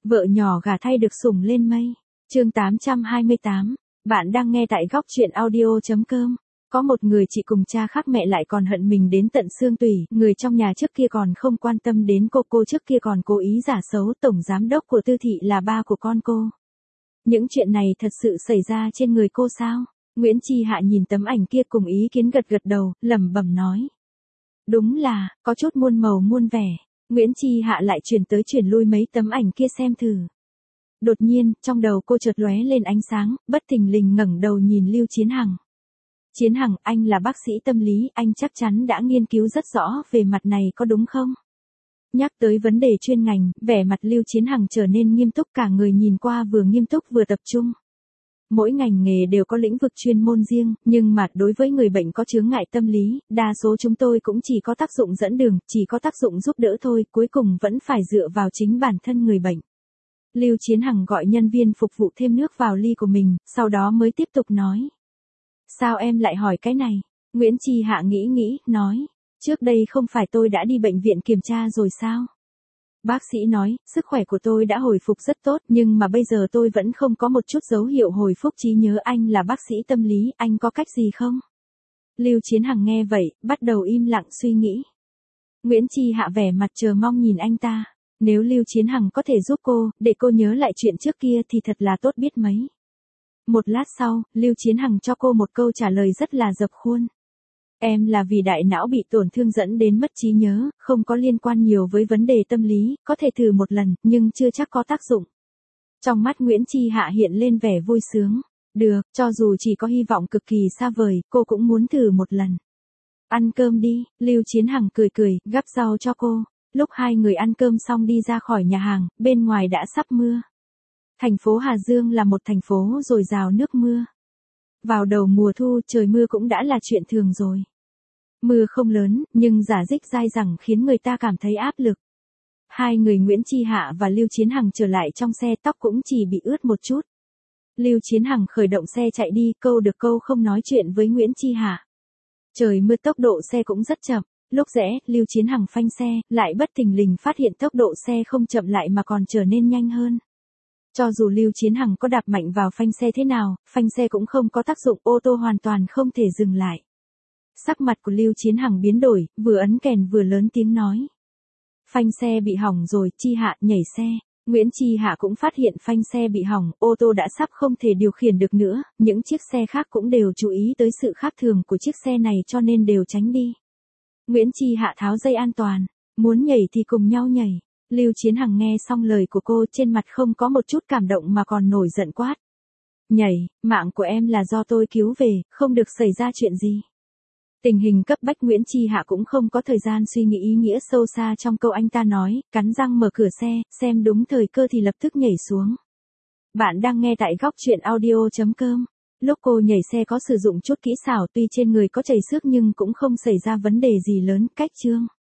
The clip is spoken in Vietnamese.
Vợ nhỏ gả thay được sủng lên mây. Chương 828. Bạn đang nghe tại góc truyện audio.com. Có một người chị cùng cha khác mẹ lại còn hận mình đến tận xương tủy, người trong nhà trước kia còn không quan tâm đến cô trước kia còn cố ý giả xấu tổng giám đốc của Tư Thị là ba của con cô. Những chuyện này thật sự xảy ra trên người cô sao? Nguyễn Chi Hạ nhìn tấm ảnh kia cùng ý kiến gật đầu, lẩm bẩm nói. Đúng là, có chút muôn màu muôn vẻ. Nguyễn Chi Hạ lại chuyển tới chuyển lui mấy tấm ảnh kia xem thử. Đột nhiên, trong đầu cô chợt lóe lên ánh sáng, bất thình lình ngẩng đầu nhìn Lưu Chiến Hằng. Chiến Hằng, anh là bác sĩ tâm lý, anh chắc chắn đã nghiên cứu rất rõ về mặt này có đúng không? Nhắc tới vấn đề chuyên ngành, vẻ mặt Lưu Chiến Hằng trở nên nghiêm túc, cả người nhìn qua vừa nghiêm túc vừa tập trung. Mỗi ngành nghề đều có lĩnh vực chuyên môn riêng, nhưng mà đối với người bệnh có chướng ngại tâm lý, đa số chúng tôi cũng chỉ có tác dụng dẫn đường, chỉ có tác dụng giúp đỡ thôi, cuối cùng vẫn phải dựa vào chính bản thân người bệnh. Lưu Chiến Hằng gọi nhân viên phục vụ thêm nước vào ly của mình, sau đó mới tiếp tục nói. Sao em lại hỏi cái này? Nguyễn Chi Hạ nghĩ, nói. Trước đây không phải tôi đã đi bệnh viện kiểm tra rồi sao? Bác sĩ nói, sức khỏe của tôi đã hồi phục rất tốt, nhưng mà bây giờ tôi vẫn không có một chút dấu hiệu hồi phục trí nhớ. Anh là bác sĩ tâm lý, anh có cách gì không? Lưu Chiến Hằng nghe vậy, bắt đầu im lặng suy nghĩ. Nguyễn Chi Hạ vẻ mặt chờ mong nhìn anh ta. Nếu Lưu Chiến Hằng có thể giúp cô, để cô nhớ lại chuyện trước kia thì thật là tốt biết mấy. Một lát sau, Lưu Chiến Hằng cho cô một câu trả lời rất là dập khuôn. Em là vì đại não bị tổn thương dẫn đến mất trí nhớ, không có liên quan nhiều với vấn đề tâm lý, có thể thử một lần, nhưng chưa chắc có tác dụng. Trong mắt Nguyễn Chi Hạ hiện lên vẻ vui sướng. Được, cho dù chỉ có hy vọng cực kỳ xa vời, cô cũng muốn thử một lần. Ăn cơm đi, Lưu Chiến Hằng cười, gắp rau cho cô. Lúc hai người ăn cơm xong đi ra khỏi nhà hàng, bên ngoài đã sắp mưa. Thành phố Hà Dương là một thành phố dồi dào nước mưa. Vào đầu mùa thu trời mưa cũng đã là chuyện thường rồi. Mưa không lớn, nhưng rả rích dai dẳng khiến người ta cảm thấy áp lực. Hai người Nguyễn Chi Hạ và Lưu Chiến Hằng trở lại trong xe, tóc cũng chỉ bị ướt một chút. Lưu Chiến Hằng khởi động xe chạy đi, câu được câu không nói chuyện với Nguyễn Chi Hạ. Trời mưa tốc độ xe cũng rất chậm. Lúc rẽ, Lưu Chiến Hằng phanh xe, lại bất thình lình phát hiện tốc độ xe không chậm lại mà còn trở nên nhanh hơn. Cho dù Lưu Chiến Hằng có đạp mạnh vào phanh xe thế nào, phanh xe cũng không có tác dụng, ô tô hoàn toàn không thể dừng lại. Sắc mặt của Lưu Chiến Hằng biến đổi, vừa ấn kèn vừa lớn tiếng nói. Phanh xe bị hỏng rồi, Chi Hạ, nhảy xe. Nguyễn Chi Hạ cũng phát hiện phanh xe bị hỏng, ô tô đã sắp không thể điều khiển được nữa, những chiếc xe khác cũng đều chú ý tới sự khác thường của chiếc xe này cho nên đều tránh đi. Nguyễn Chi Hạ tháo dây an toàn, muốn nhảy thì cùng nhau nhảy. Lưu Chiến Hằng nghe xong lời của cô, trên mặt không có một chút cảm động mà còn nổi giận quát. Nhảy, mạng của em là do tôi cứu về, không được xảy ra chuyện gì. Tình hình cấp bách, Nguyễn Chi Hạ cũng không có thời gian suy nghĩ ý nghĩa sâu xa trong câu anh ta nói, cắn răng mở cửa xe, xem đúng thời cơ thì lập tức nhảy xuống. Bạn đang nghe tại góc truyện audio.com. Lúc cô nhảy xe có sử dụng chút kỹ xảo, tuy trên người có chảy xước nhưng cũng không xảy ra vấn đề gì lớn. Cách chương.